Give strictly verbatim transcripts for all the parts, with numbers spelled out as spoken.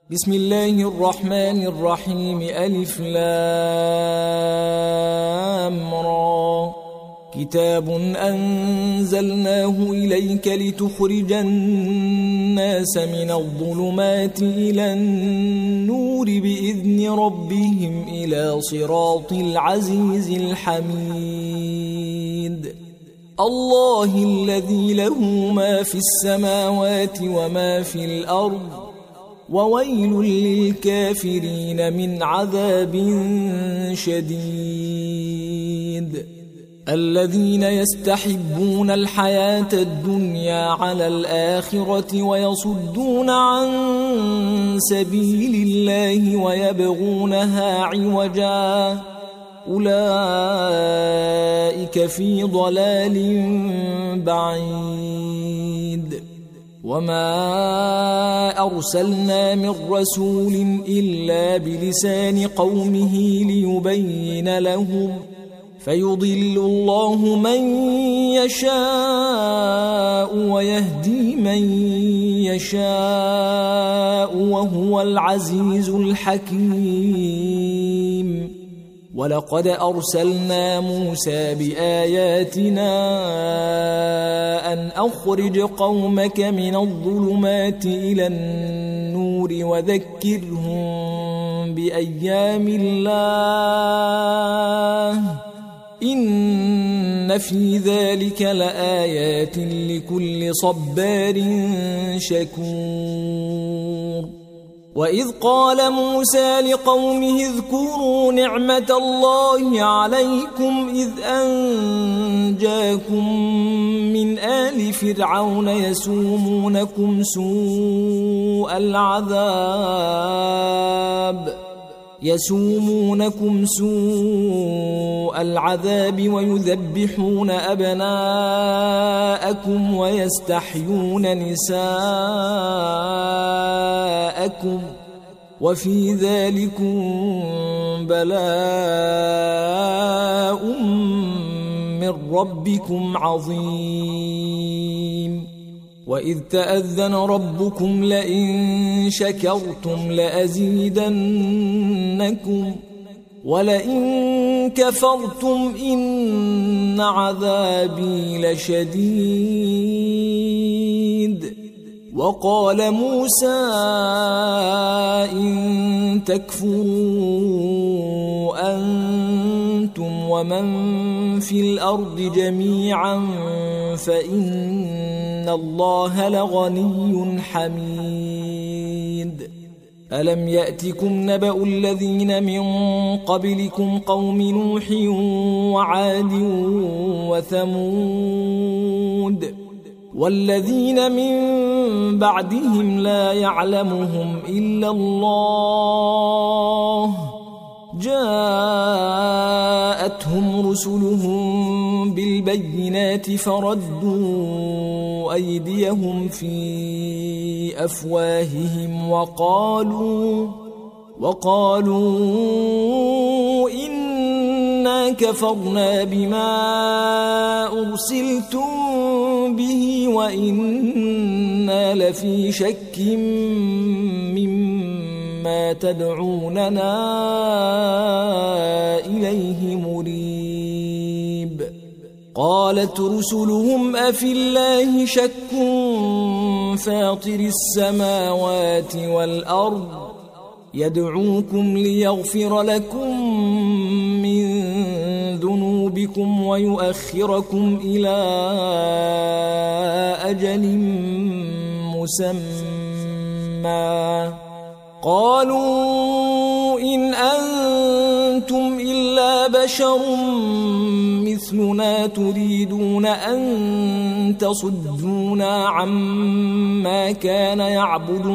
بسم الله الرحمن الرحيم. ألف لام را. كتاب أنزلناه إليك لتخرج الناس من الظلمات إلى النور بإذن ربهم إلى صراط العزيز الحميد. الله الذي له ما في السماوات وما في الأرض، وويل للكافرين من عذاب شديد. الذين يستحبون الحياة الدنيا على الآخرة ويصدون عن سبيل الله ويبغونها عوجا، أولئك في ضلال بعيد. وما أرسلنا من رسول إلا بلسان قومه ليبين لهم، فيضل الله من يشاء ويهدي من يشاء وهو العزيز الحكيم. ولقد أرسلنا موسى بآياتنا أن أخرج قومك من الظلمات إلى النور وذكرهم بأيام الله، إن في ذلك لآيات لكل صبار شكور. وإذ قال موسى لقومه اذكروا نعمة الله عليكم إذ أنجاكم من آل فرعون يسومونكم سوء العذاب يسومونكم سوء العذاب ويذبحون أبناءكم ويستحيون نساءكم، وفي ذلكم بلاء من ربكم عظيم. وإذ تأذن ربكم لئن شكرتم لأزيدنكم ولئن كفرتم إن عذابي لشديد. وقال موسى إن تكفروا أنتم ومن في الأرض جميعا فإن الله لغني حميد. ألم يأتكم نبأ الذين من قبلكم قوم نوح وعاد وثمود والذين من بعدهم لا يعلمهم إلا الله، جاءتهم رسلهم بالبينات فردوا أيديهم في أفواههم وقالوا وقالوا إنا كفرنا بما أرسلتم به وإنا لفي شك مما تدعوننا إليه مريب. قالت رسلهم أفي الله شك فاطر السماوات والأرض يدعوكم ليغفر لكم من ذنوبكم ويؤخركم إلى أجل مسمى. قالوا إن أنتم إلا بشر مثلنا تريدون أن تصدونا عما كان يعبد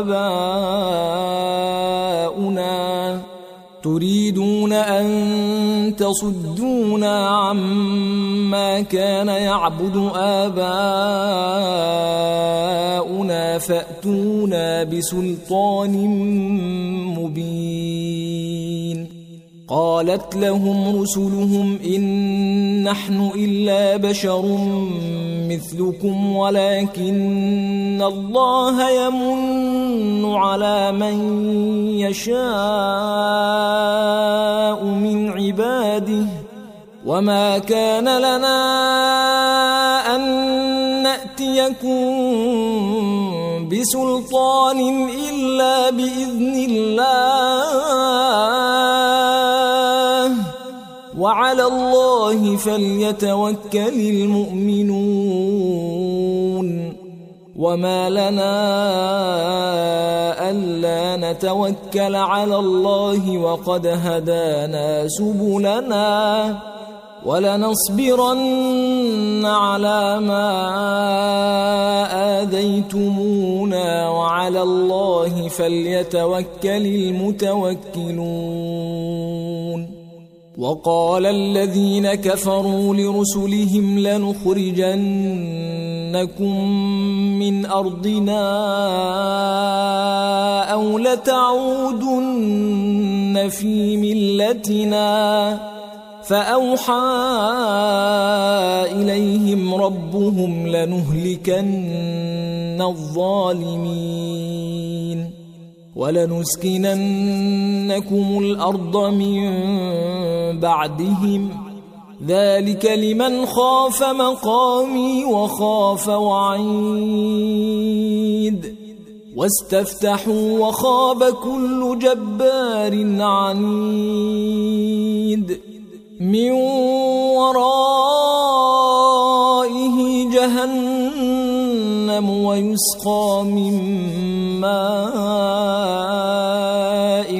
آباؤنا تريدون أن تصدونا عما كان يعبد آباؤنا فأتونا بسلطان مبين. قالت لهم رسلهم إن نحن إلا بشر مثلكم ولكن الله يمن على من يشاء من عباده وما كان لنا أن نأتيكم بسلطان إلا بإذن الله وعلى الله فليتوكل المؤمنون وما لنا ألا نتوكل على الله وقد هدانا سبلنا ولنصبرن على ما آذيتمونا وعلى الله فليتوكل المتوكلون وقال الذين كفروا لرسلهم لنخرجنكم من أرضنا أو لتعودن في ملتنا فأوحى إليهم ربهم لنهلكن الظالمين ولنسكننكم الأرض من بعدهم ذلك لمن خاف مقامي وخاف وعيد واستفتحوا وخاب كل جبار عنيد من ورائه جهنم ويسقى من ماء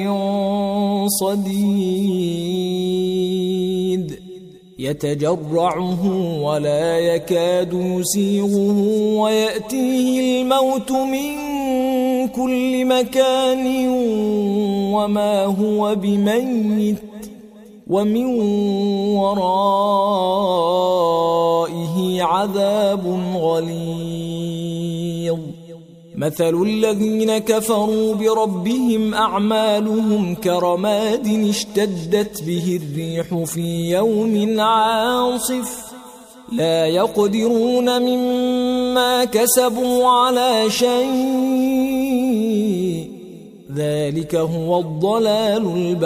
صديد يتجرعه ولا يكاد يسيغه ويأتيه الموت من كل مكان وما هو بميت ومن ورائه عذاب غليظ مثل الذين كفروا بربهم أعمالهم كرماد اشتدت به الريح في يوم عاصف لا يقدرون مما كسبوا على شيء ذلك هو الضلال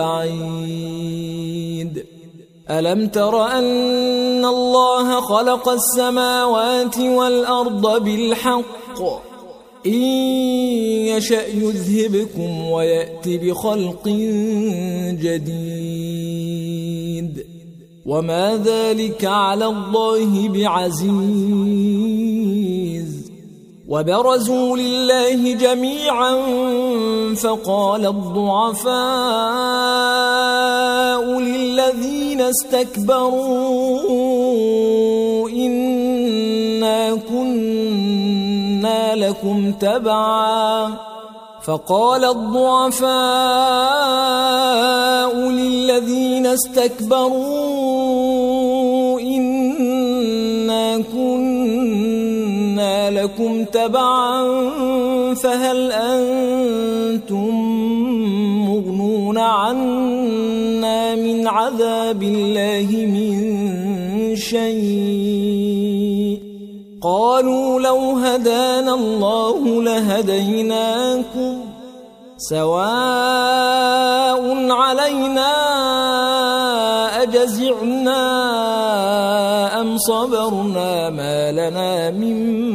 البعيد ألم تر أن الله خلق السماوات والأرض بالحق إن يشأ يذهبكم ويأت بخلق جديد وما ذلك على الله بعزيز وبرزوا لله جميعا فقال الضعفاء للذين استكبروا إنا كنا لكم تبعا فقال الضعفاء للذين استكبروا إنا كنا لكم تبعا فهل أنتم مغنون عنا من عذاب الله من شيء قالوا لو هدانا الله لهديناكم سواء علينا أجزعنا أم صبرنا ما لنا من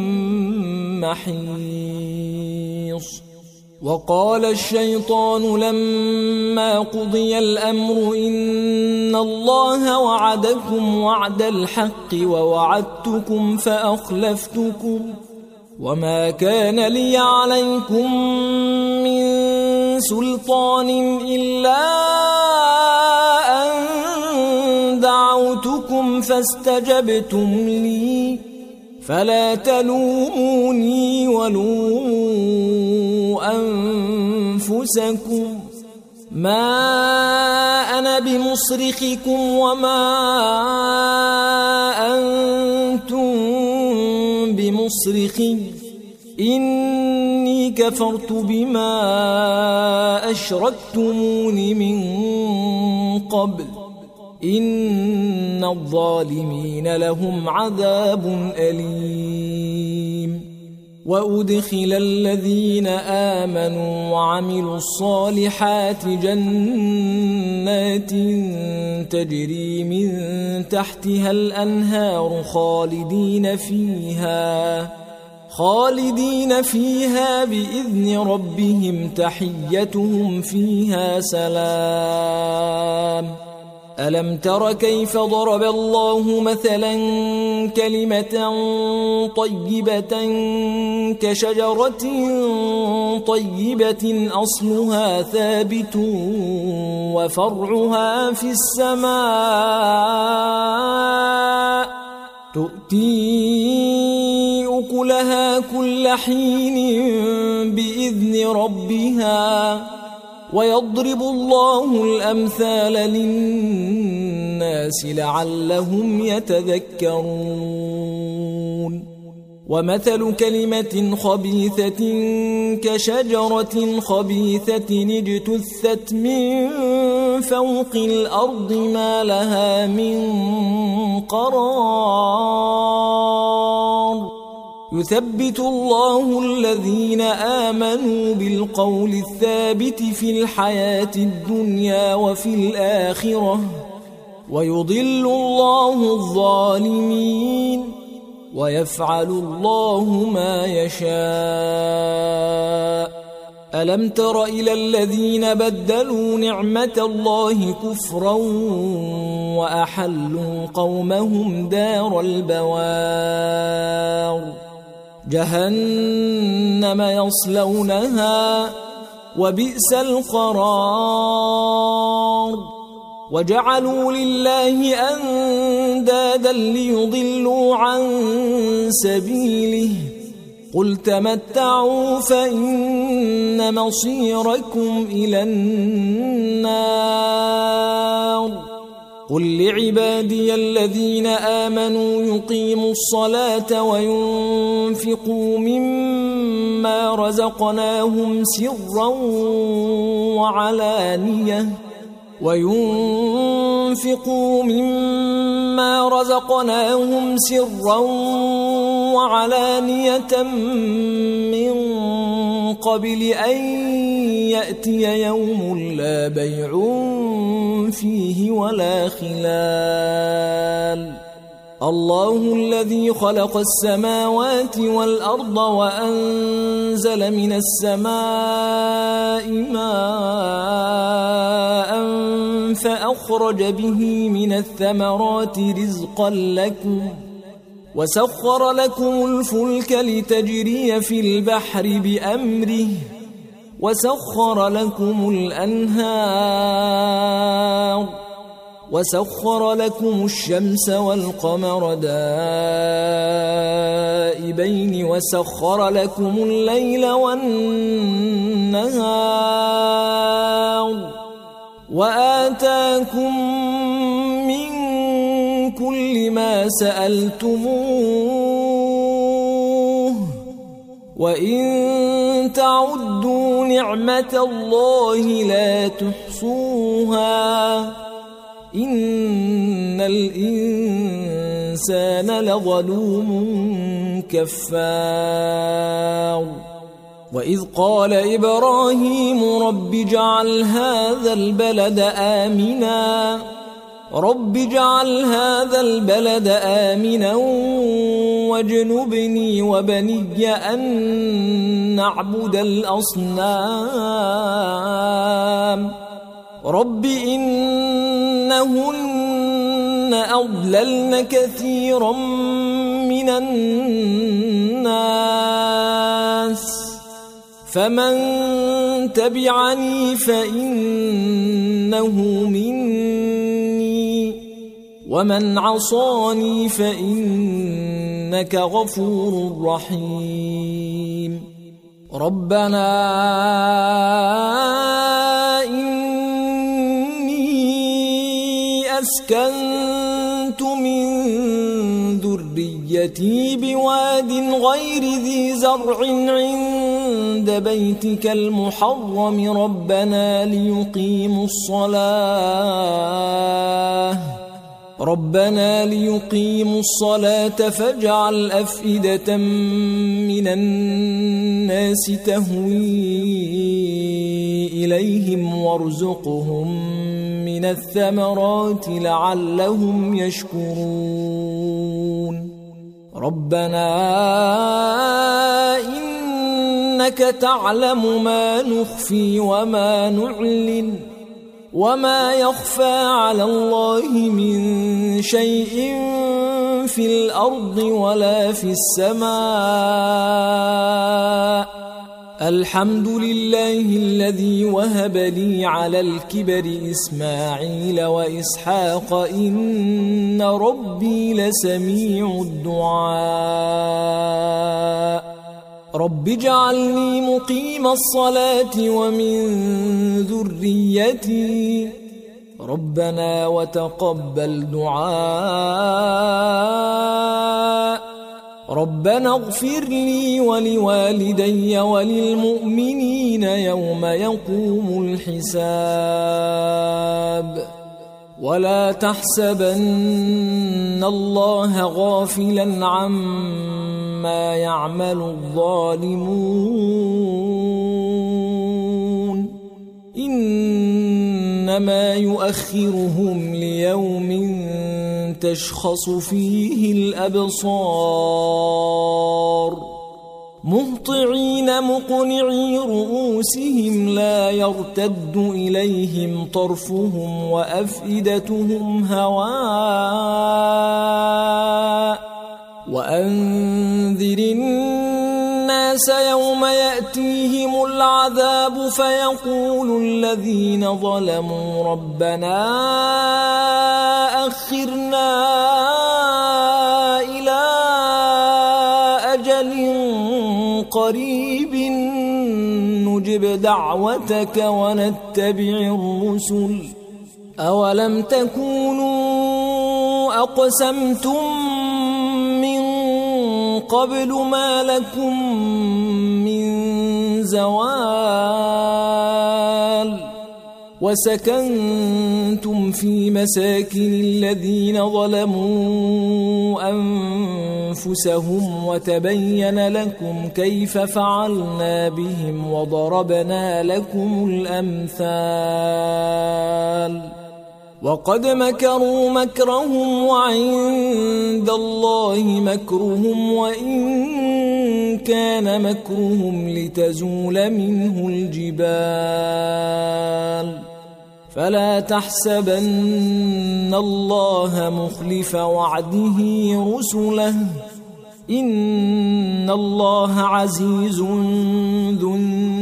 محيص وقال الشيطان لما قضي الأمر إن الله وعدكم وعد الحق ووعدتكم فأخلفتكم وما كان لي عليكم من سلطان إلا أن دعوتكم فاستجبتم لي فلا تلوموني ولوموا أنفسكم ما أنا بمصرخكم وما أنتم بمصرخي إني كفرت بما أشركتمون من قبل إن الظالمين لهم عذاب أليم وأدخل الذين آمنوا وعملوا الصالحات جنات تجري من تحتها الأنهار خالدين فيها خالدين فيها بإذن ربهم تحيتهم فيها سلام ألم تر كيف ضرب الله مثلا كلمة طيبة كشجرة طيبة أصلها ثابت وفرعها في السماء تؤتي أكلها كل حين بإذن ربها ويضرب الله الأمثال للناس لعلهم يتذكرون ومثل كلمة خبيثة كشجرة خبيثة اجتثت من فوق الأرض ما لها من قرار يثبت الله الذين آمنوا بالقول الثابت في الحياة الدنيا وفي الآخرة ويضل الله الظالمين ويفعل الله ما يشاء ألم تر إلى الذين بدلوا نعمة الله كفرا وأحلوا قومهم دار البوار جهنم يصلونها وبئس القرار وجعلوا لله أندادا ليضلوا عن سبيله قل تمتعوا فإن مصيركم إلى النار قل لعبادي الذين آمنوا يقيموا الصلاة وينفقوا مما رزقناهم سرا وعلانية وينفقوا مما رزقناهم سرا وعلانية من قبل أن يأتي يوم لا بيع فيه ولا خلال الله الذي خلق السماوات والأرض وأنزل من السماء ماء فأخرج به من الثمرات رزقا لكم وسخر لكم الفلك لتجري في البحر بأمره وسخر لكم الأنهار وسخر لكم الشمس والقمر دائبين وسخر لكم الليل والنهار وآتاكم من كل ما سألتموه وإن تعدوا نعمة الله لا تحصوها إن الإنسان لظلوم كفار وإذ قال إبراهيم رب اجعل هذا البلد آمنا رب اجعل هذا البلد آمنا واجنبني وبني أن نعبد الأصنام رب إنهن أضللن كثيرا من الناس فمن تبعني فإنه مني ومن عصاني فإنك غفور رحيم ربنا إني أسكنت من ذريتي بواد غير ذي زرع عند عند بيتك المحرم ربنا ليقيموا الصلاة ربنا ليقيموا الصلاة فاجعل أفئدة من الناس تهوي إليهم وارزقهم من الثمرات لعلهم يشكرون ربنا إنك تعلم ما نخفي وما نعلن وما يخفى على الله من شيء في الأرض ولا في السماء الحمد لله الذي وهب لي على الكبر إسماعيل وإسحاق إن ربي لسميع الدعاء رب اجعلني مقيم الصلاة ومن ذريتي ربنا وتقبل دعاء ربنا اغفر لي ولوالدي وللمؤمنين يوم يقوم الحساب ولا تحسبن الله غافلا عما يعمل الظالمون إنما يؤخرهم ليوم تشخص فيه الأبصار مهطعين مقنعي رؤوسهم لا يرتد إليهم طرفهم وأفئدتهم هواء وأنذر الناس يوم يأتيهم العذاب فيقول الذين ظلموا ربنا أخرنا إلى أجل قريب نجب دعوتك ونتبع الرسل أولم تكونوا أقسمتم من قبل ما لكم من زوال وسكنتم في مساكن الذين ظلموا أنفسهم وتبين لكم كيف فعلنا بهم وضربنا لكم الأمثال وقد مكروا مكرهم وعند الله مكرهم وإن كان مكرهم لتزول منه الجبال فلا تحسبن الله مخلف وعده رسله إن الله عزيز ذو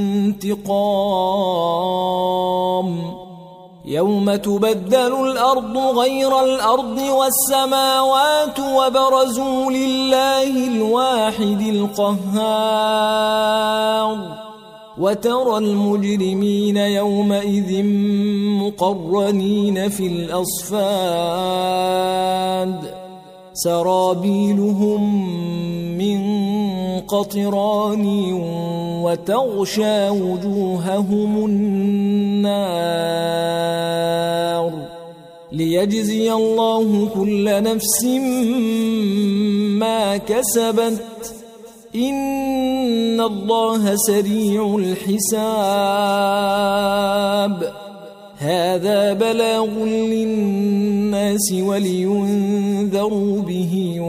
انتقام يوم تبدل الأرض غير الأرض والسماوات وبرزوا لله الواحد القهار وترى المجرمين يومئذ مقرنين في الأصفاد سرابيلهم من قطران وتغشى وجوههم النار ليجزي الله كل نفس ما كسبت إن الله سريع الحساب هذا بلاغ للناس ولينذروا به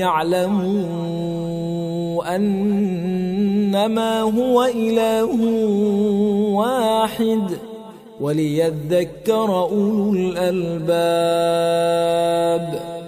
وليعلموا أنما هو إله واحد وليذكر أولو الألباب.